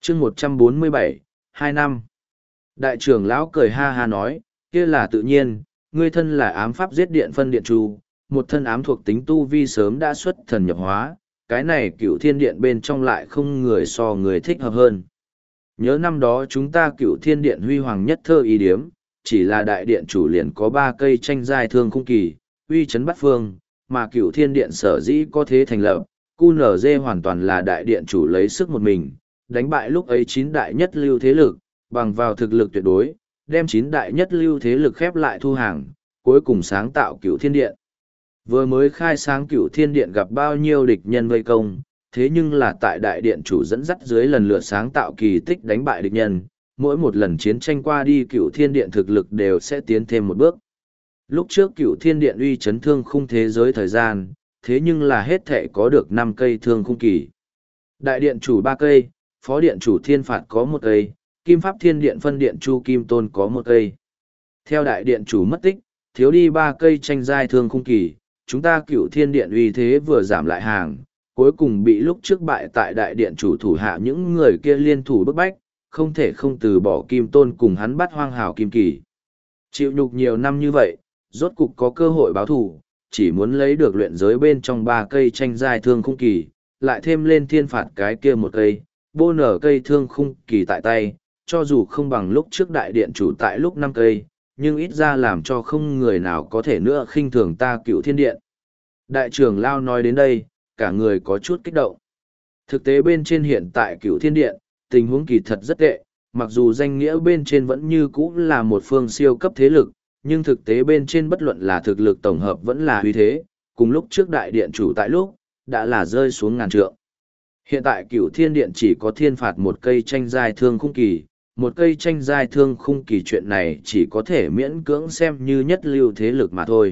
chương 147, 2 năm. Đại trưởng lão cười ha ha nói, kia là tự nhiên, ngươi thân là ám pháp giết điện phân điện tru, một thân ám thuộc tính tu vi sớm đã xuất thần nhập hóa, cái này Cửu Thiên Điện bên trong lại không người so người thích hợp hơn. Nhớ năm đó chúng ta Cửu Thiên Điện huy hoàng nhất thơ ý điếm, chỉ là đại điện chủ liền có 3 cây tranh giai thương khung kỳ, uy chấn bát phương, mà Cửu Thiên Điện sở dĩ có thế thành lập, QNZ hoàn toàn là đại điện chủ lấy sức một mình, đánh bại lúc ấy 9 đại nhất lưu thế lực, bằng vào thực lực tuyệt đối, đem 9 đại nhất lưu thế lực khép lại thu hàng, cuối cùng sáng tạo Cửu Thiên Điện. Vừa mới khai sáng Cửu Thiên Điện gặp bao nhiêu địch nhân vây công, thế nhưng là tại đại điện chủ dẫn dắt dưới lần lượt sáng tạo kỳ tích đánh bại địch nhân, mỗi một lần chiến tranh qua đi Cửu Thiên Điện thực lực đều sẽ tiến thêm một bước. Lúc trước Cửu Thiên Điện uy chấn thương khung thế giới thời gian, thế nhưng là hết thể có được 5 cây thương khung kỳ. Đại điện chủ 3 cây, phó điện chủ Thiên Phạt có 1 cây, Kim Pháp Thiên Điện phân điện Chu Kim Tôn có 1 cây. Theo đại điện chủ mất tích, thiếu đi 3 cây tranh giai thương khung kỳ, chúng ta Cửu Thiên Điện uy thế vừa giảm lại hàng, cuối cùng bị lúc trước bại tại đại điện chủ thủ hạ những người kia liên thủ bức bách, không thể không từ bỏ Kim Tôn cùng hắn bắt hoang hào Kim Kỳ. Chịu nhục nhiều năm như vậy, rốt cục có cơ hội báo thù, chỉ muốn lấy được luyện giới bên trong 3 cây tranh giai thương khung kỳ, lại thêm lên Thiên Phạt cái kia 1 cây, bô nở cây thương khung kỳ tại tay, cho dù không bằng lúc trước đại điện chủ tại lúc 5 cây, nhưng ít ra làm cho không người nào có thể nữa khinh thường ta Cửu Thiên Điện. Đại trưởng Lao nói đến đây, cả người có chút kích động. Thực tế bên trên hiện tại Cửu Thiên Điện, tình huống kỳ thật rất tệ, mặc dù danh nghĩa bên trên vẫn như cũ là một phương siêu cấp thế lực, nhưng thực tế bên trên bất luận là thực lực tổng hợp vẫn là uy thế, cùng lúc trước đại điện chủ tại lúc, đã là rơi xuống ngàn trượng. Hiện tại Cửu Thiên Điện chỉ có Thiên Phạt 1 cây tranh giai thương khung kỳ, 1 cây tranh giai thương khung kỳ chuyện này chỉ có thể miễn cưỡng xem như nhất lưu thế lực mà thôi.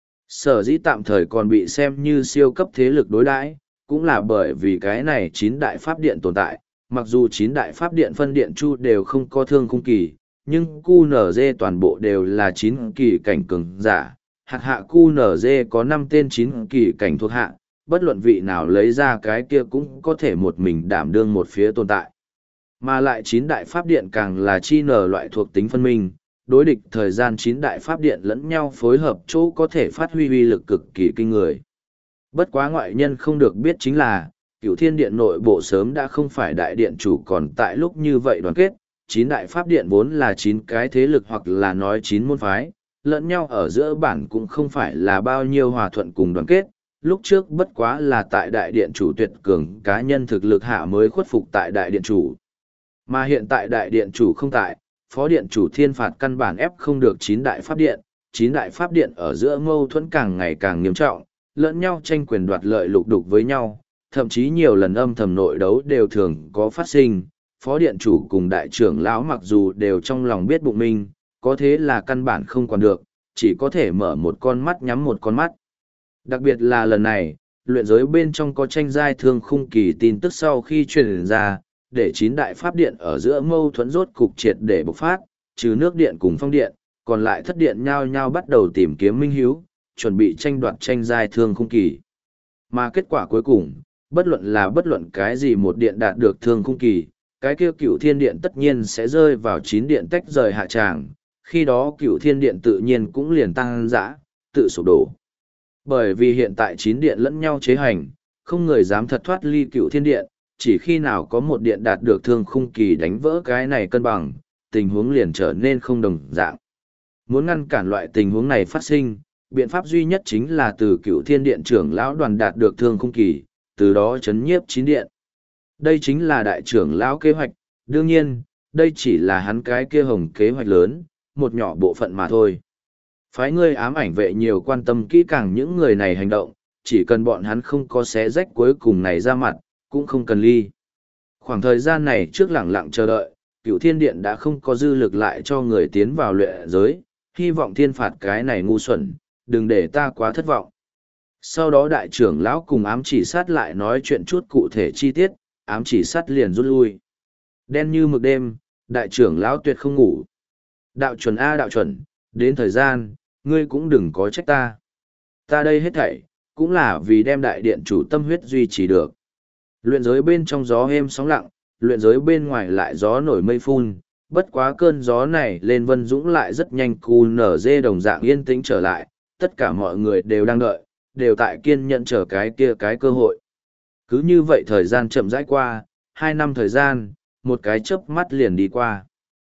Sở dĩ tạm thời còn bị xem như siêu cấp thế lực đối đãi, cũng là bởi vì cái này 9 đại pháp điện tồn tại, mặc dù 9 đại pháp điện phân điện chu đều không có thương khung kỳ, nhưng QNZ toàn bộ đều là 9 kỳ cảnh cường giả, hạt hạ QNZ có 5 tên 9 kỳ cảnh thuộc hạ, bất luận vị nào lấy ra cái kia cũng có thể một mình đảm đương một phía tồn tại. Mà lại 9 đại pháp điện càng là chi nở loại thuộc tính phân minh, đối địch thời gian 9 đại pháp điện lẫn nhau phối hợp chỗ có thể phát huy uy lực cực kỳ kinh người. Bất quá ngoại nhân không được biết chính là, Cửu Thiên Điện nội bộ sớm đã không phải đại điện chủ còn tại lúc như vậy đoàn kết, 9 đại pháp điện vốn là 9 cái thế lực hoặc là nói 9 môn phái, lẫn nhau ở giữa bản cũng không phải là bao nhiêu hòa thuận cùng đoàn kết, lúc trước bất quá là tại đại điện chủ tuyệt cường cá nhân thực lực hạ mới khuất phục tại đại điện chủ. Mà hiện tại đại điện chủ không tại, phó điện chủ Thiên Phạt căn bản ép không được 9 đại pháp điện, 9 đại pháp điện ở giữa mâu thuẫn càng ngày càng nghiêm trọng, lẫn nhau tranh quyền đoạt lợi lục đục với nhau, thậm chí nhiều lần âm thầm nội đấu đều thường có phát sinh. Phó điện chủ cùng đại trưởng lão mặc dù đều trong lòng biết bụng mình, có thế là căn bản không còn được, chỉ có thể mở một con mắt nhắm một con mắt. Đặc biệt là lần này, luyện giới bên trong có tranh giai thương khung kỳ tin tức sau khi truyền ra, để 9 đại pháp điện ở giữa mâu thuẫn rốt cục triệt để bộc phát, trừ nước điện cùng phong điện, còn lại thất điện nhao nhao bắt đầu tìm kiếm minh hiếu, chuẩn bị tranh đoạt tranh giai thương khung kỳ. Mà kết quả cuối cùng, bất luận cái gì một điện đạt được thương khung kỳ, cái kia Cửu Thiên Điện tất nhiên sẽ rơi vào 9 điện tách rời hạ tràng, khi đó Cửu Thiên Điện tự nhiên cũng liền tăng dã, tự sụp đổ. Bởi vì hiện tại 9 điện lẫn nhau chế hành, không người dám thật thoát ly Cửu Thiên Điện, chỉ khi nào có một điện đạt được thương khung kỳ đánh vỡ cái này cân bằng, tình huống liền trở nên không đồng dạng. Muốn ngăn cản loại tình huống này phát sinh, biện pháp duy nhất chính là từ Cửu Thiên Điện trưởng lão đoàn đạt được thương khung kỳ, từ đó chấn nhiếp 9 điện. Đây chính là đại trưởng lão kế hoạch, đương nhiên, đây chỉ là hắn cái kia hồng kế hoạch lớn, một nhỏ bộ phận mà thôi. Phái ngươi ám ảnh vệ nhiều quan tâm kỹ càng những người này hành động, chỉ cần bọn hắn không có xé rách cuối cùng này ra mặt, cũng không cần ly. Khoảng thời gian này trước lẳng lặng chờ đợi, Cửu Thiên Điện đã không có dư lực lại cho người tiến vào luyện giới, hy vọng Thiên Phạt cái này ngu xuẩn, đừng để ta quá thất vọng. Sau đó đại trưởng lão cùng ám chỉ sát lại nói chuyện chút cụ thể chi tiết, ám chỉ sát liền rút lui. Đen như mực đêm, đại trưởng lão tuyệt không ngủ. Đạo chuẩn a đạo chuẩn, đến thời gian, ngươi cũng đừng có trách ta. Ta đây hết thảy, cũng là vì đem đại điện chủ tâm huyết duy trì được. Luyện giới bên trong gió êm sóng lặng, luyện giới bên ngoài lại gió nổi mây phun, bất quá cơn gió này lên Vân Dũng lại rất nhanh cu nở dê đồng dạng yên tĩnh trở lại, tất cả mọi người đều đang đợi, đều tại kiên nhẫn chờ cái cơ hội. Cứ như vậy thời gian chậm rãi qua, 2 năm thời gian, một cái chớp mắt liền đi qua.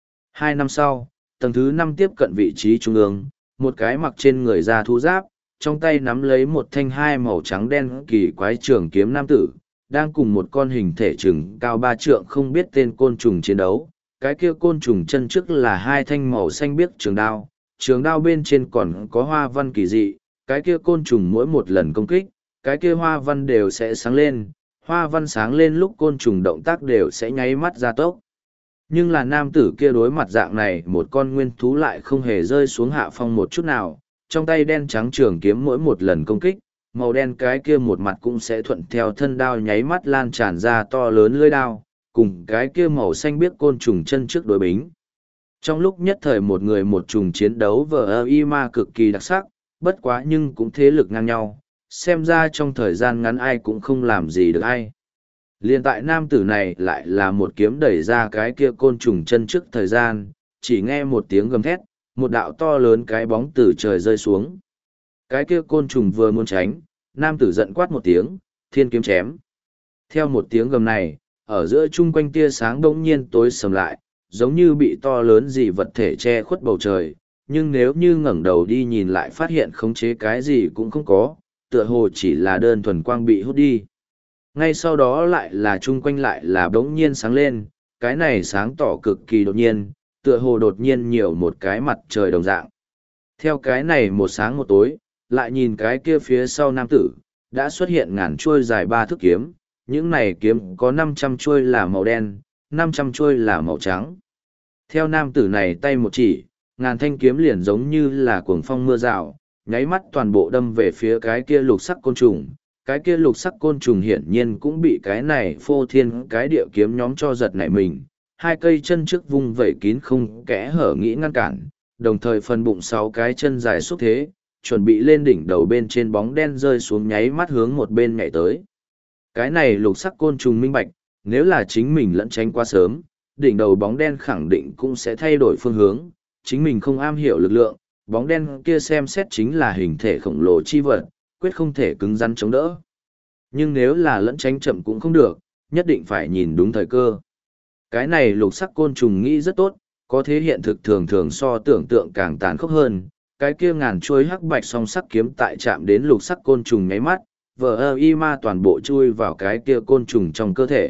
2 năm sau, tầng thứ 5 tiếp cận vị trí trung ương, một cái mặc trên người da thú giáp, trong tay nắm lấy một thanh hai màu trắng đen kỳ quái trường kiếm nam tử, đang cùng một con hình thể chừng cao 3 trượng không biết tên côn trùng chiến đấu. Cái kia côn trùng chân trước là hai thanh màu xanh biếc trường đao bên trên còn có hoa văn kỳ dị, cái kia côn trùng mỗi một lần công kích, cái kia hoa văn đều sẽ sáng lên, hoa văn sáng lên lúc côn trùng động tác đều sẽ nháy mắt ra tốc. Nhưng là nam tử kia đối mặt dạng này một con nguyên thú lại không hề rơi xuống hạ phong một chút nào, trong tay đen trắng trường kiếm mỗi một lần công kích, màu đen cái kia một mặt cũng sẽ thuận theo thân đao nháy mắt lan tràn ra to lớn lưỡi đao, cùng cái kia màu xanh biếc côn trùng chân trước đối bính. Trong lúc nhất thời một người một trùng chiến đấu vờ y ma cực kỳ đặc sắc, bất quá nhưng cũng thế lực ngang nhau, xem ra trong thời gian ngắn ai cũng không làm gì được ai. Liên tại nam tử này lại là một kiếm đẩy ra cái kia côn trùng chân trước thời gian, chỉ nghe một tiếng gầm thét, một đạo to lớn cái bóng từ trời rơi xuống. Cái kia côn trùng vừa muốn tránh, nam tử giận quát một tiếng, thiên kiếm chém. Theo một tiếng gầm này, ở giữa chung quanh tia sáng bỗng nhiên tối sầm lại, giống như bị to lớn gì vật thể che khuất bầu trời, nhưng nếu như ngẩng đầu đi nhìn lại phát hiện khống chế cái gì cũng không có, tựa hồ chỉ là đơn thuần quang bị hút đi. Ngay sau đó lại là chung quanh lại là bỗng nhiên sáng lên, cái này sáng tỏ cực kỳ đột nhiên, tựa hồ đột nhiên nhiều một cái mặt trời đồng dạng. Theo cái này một sáng một tối, lại nhìn cái kia phía sau nam tử, đã xuất hiện ngàn chuôi dài 3 thước kiếm, những này kiếm có 500 chuôi là màu đen, 500 chuôi là màu trắng. Theo nam tử này tay một chỉ, ngàn thanh kiếm liền giống như là cuồng phong mưa rào, nháy mắt toàn bộ đâm về phía cái kia lục sắc côn trùng. Cái kia lục sắc côn trùng hiển nhiên cũng bị cái này phô thiên cái địa kiếm nhóm cho giật nảy mình. Hai cây chân trước vung vẩy kín không kẽ hở nghĩ ngăn cản, đồng thời phần bụng 6 cái chân dài xúc thế, chuẩn bị lên đỉnh đầu bên trên bóng đen rơi xuống nháy mắt hướng một bên nhảy tới. Cái này lục sắc côn trùng minh bạch, nếu là chính mình lẫn tránh quá sớm, đỉnh đầu bóng đen khẳng định cũng sẽ thay đổi phương hướng, chính mình không am hiểu lực lượng, bóng đen kia xem xét chính là hình thể khổng lồ chi vật, quyết không thể cứng rắn chống đỡ. Nhưng nếu là lẫn tránh chậm cũng không được, nhất định phải nhìn đúng thời cơ. Cái này lục sắc côn trùng nghĩ rất tốt, có thế hiện thực thường thường so tưởng tượng càng tàn khốc hơn. Cái kia ngàn chuôi hắc bạch song sắc kiếm tại chạm đến lục sắc côn trùng nháy mắt, y ma toàn bộ chui vào cái kia côn trùng trong cơ thể.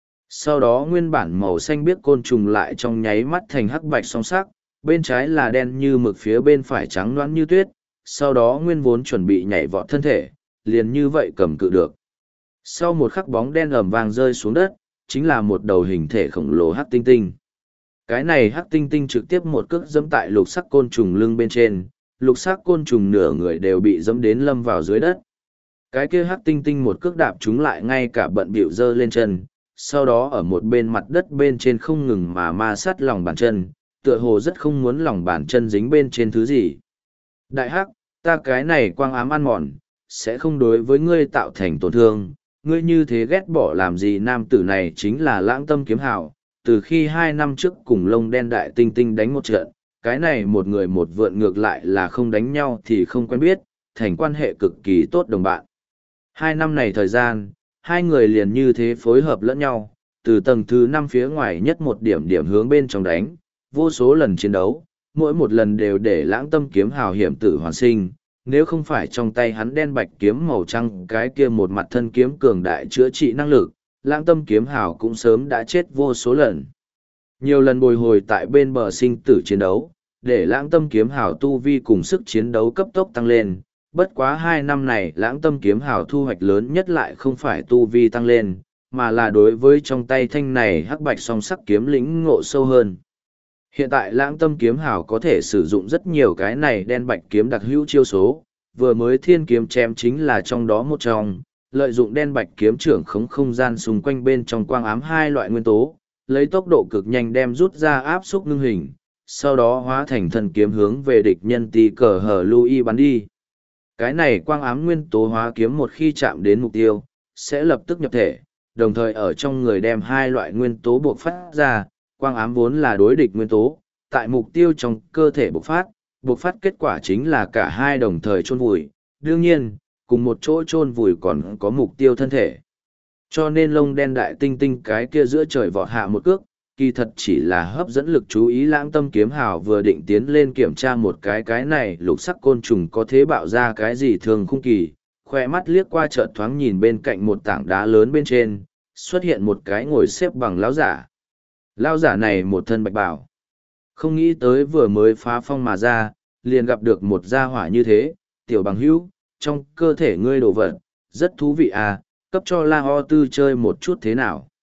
Sau đó nguyên bản màu xanh biếc côn trùng lại trong nháy mắt thành hắc bạch song sắc, bên trái là đen như mực phía bên phải trắng loãng như tuyết, sau đó nguyên vốn chuẩn bị nhảy vọt thân thể, liền như vậy cầm cự được. Sau một khắc bóng đen ầm vang rơi xuống đất, chính là một đầu hình thể khổng lồ hắc tinh tinh. Cái này hắc tinh tinh trực tiếp một cước giẫm tại lục sắc côn trùng lưng bên trên, lục sắc côn trùng nửa người đều bị giẫm đến lâm vào dưới đất. Cái kia hắc tinh tinh một cước đạp chúng lại ngay cả bận bịu giơ lên chân, sau đó ở một bên mặt đất bên trên không ngừng mà ma sát lòng bàn chân, tựa hồ rất không muốn lòng bàn chân dính bên trên thứ gì. Đại hắc, ta cái này quang ám ăn mòn, sẽ không đối với ngươi tạo thành tổn thương, ngươi như thế ghét bỏ làm gì. Nam tử này chính là Lãng Tâm Kiếm Hào, từ khi 2 năm trước cùng lông đen đại tinh tinh đánh một trận, cái này một người một vượn ngược lại là không đánh nhau thì không quen biết, thành quan hệ cực kỳ tốt đồng bạn. 2 năm này thời gian, hai người liền như thế phối hợp lẫn nhau, từ tầng thứ 5 phía ngoài nhất một điểm điểm hướng bên trong đánh, vô số lần chiến đấu, mỗi một lần đều để Lãng Tâm Kiếm Hào hiểm tử hoàn sinh. Nếu không phải trong tay hắn đen bạch kiếm màu trắng cái kia một mặt thân kiếm cường đại chữa trị năng lực, Lãng Tâm Kiếm Hào cũng sớm đã chết vô số lần. Nhiều lần bồi hồi tại bên bờ sinh tử chiến đấu, để Lãng Tâm Kiếm Hào tu vi cùng sức chiến đấu cấp tốc tăng lên. Bất quá 2 năm này Lãng Tâm Kiếm Hào thu hoạch lớn nhất lại không phải tu vi tăng lên, mà là đối với trong tay thanh này hắc bạch song sắc kiếm lĩnh ngộ sâu hơn. Hiện tại Lãng Tâm Kiếm Hào có thể sử dụng rất nhiều cái này đen bạch kiếm đặc hữu chiêu số, vừa mới thiên kiếm chém chính là trong đó một trong, lợi dụng đen bạch kiếm trưởng khống không gian xung quanh bên trong quang ám hai loại nguyên tố, lấy tốc độ cực nhanh đem rút ra áp xúc ngưng hình, sau đó hóa thành thần kiếm hướng về địch nhân tì cờ hở lui bắn đi. Cái này quang ám nguyên tố hóa kiếm một khi chạm đến mục tiêu, sẽ lập tức nhập thể, đồng thời ở trong người đem hai loại nguyên tố buộc phát ra, quang ám vốn là đối địch nguyên tố, tại mục tiêu trong cơ thể buộc phát kết quả chính là cả hai đồng thời chôn vùi, đương nhiên, cùng một chỗ chôn vùi còn có mục tiêu thân thể. Cho nên lông đen đại tinh tinh cái kia giữa trời vọt hạ một cước, kỳ thật chỉ là hấp dẫn lực chú ý Lãng Tâm kiếm hào vừa định tiến lên kiểm tra một cái này lục sắc côn trùng có thế bạo ra cái gì thường khung kỳ, khoe mắt liếc qua chợt thoáng nhìn bên cạnh một tảng đá lớn bên trên, xuất hiện một cái ngồi xếp bằng lão giả. Lão giả này một thân bạch bào. Không nghĩ tới vừa mới phá phong mà ra, liền gặp được một gia hỏa như thế, tiểu bằng hữu, trong cơ thể ngươi đồ vật, rất thú vị à, cấp cho La Ho Tư chơi một chút thế nào.